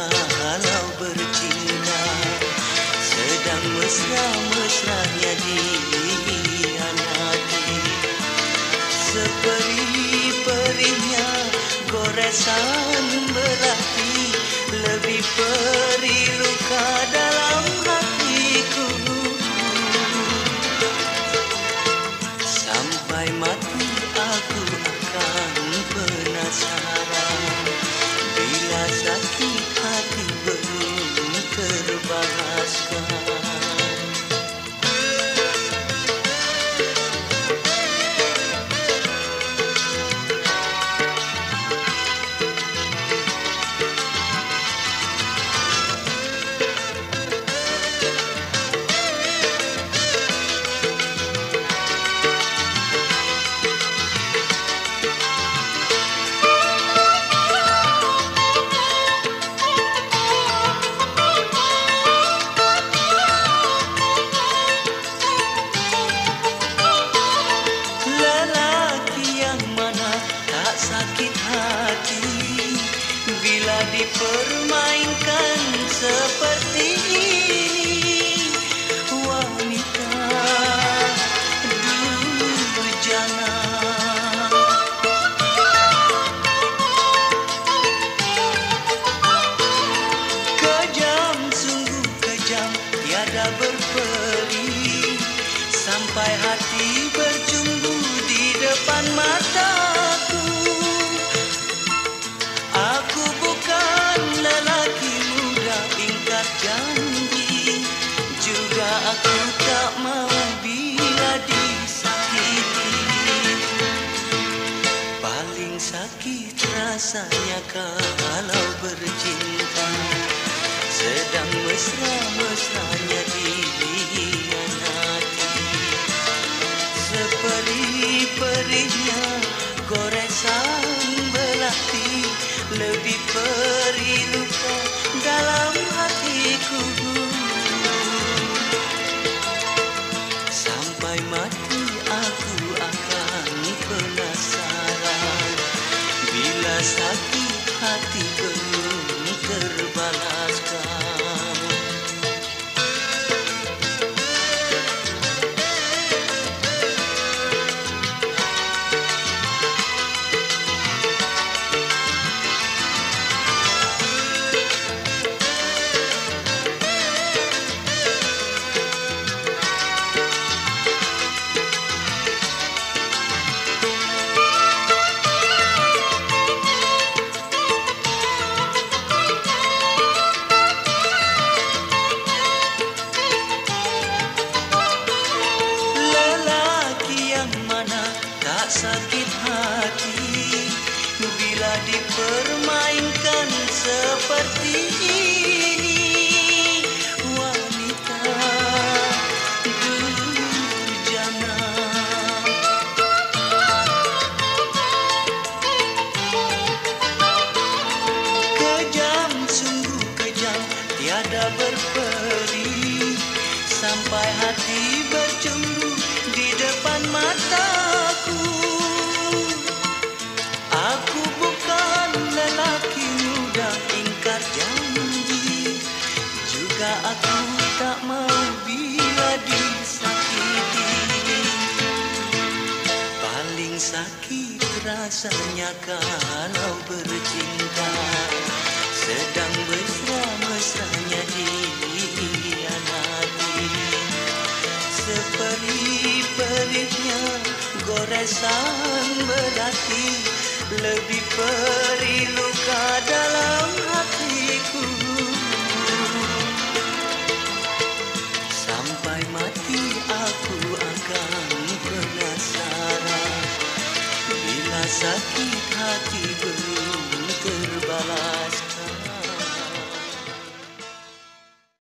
kalau bercinta, sedang mesra-mesranya dihianati. Seperih-perihnya goresan belati, lebih perih luka dalam hatiku. Sampai mati aku akan penasaran, bila sakit hati belum terbalaskan. Sakit hati bila dipermainkan seperti ini. Wanita durjana, kejam, sungguh kejam, tiada berperi, sampai hati bercumbu di depan mataku. Aku bukan lelaki muda ingkar janji, juga aku tak mau bila disakiti. Paling sakit rasanya kalau bercinta, sedang mesra-mesranya dihianati. Seperih-perihnya goresan belati, lebih perih luka dalam hatiku. Sampai mati aku akan penasaran, bila sakit hati belum terbalaskan. Sakit hati bila dipermainkan seperti ini. Wanita durjana, kejam, sungguh kejam, tiada berperi, sampai hati bercumbu di depan mataku. Aku bukan lelaki muda ingkar janji, juga aku tak mau bila disakiti. Paling sakit rasanya kalau bercinta, sedang mesra-mesranya dihianati. Seperih-perihnya goresan belati, lebih perih luka dalam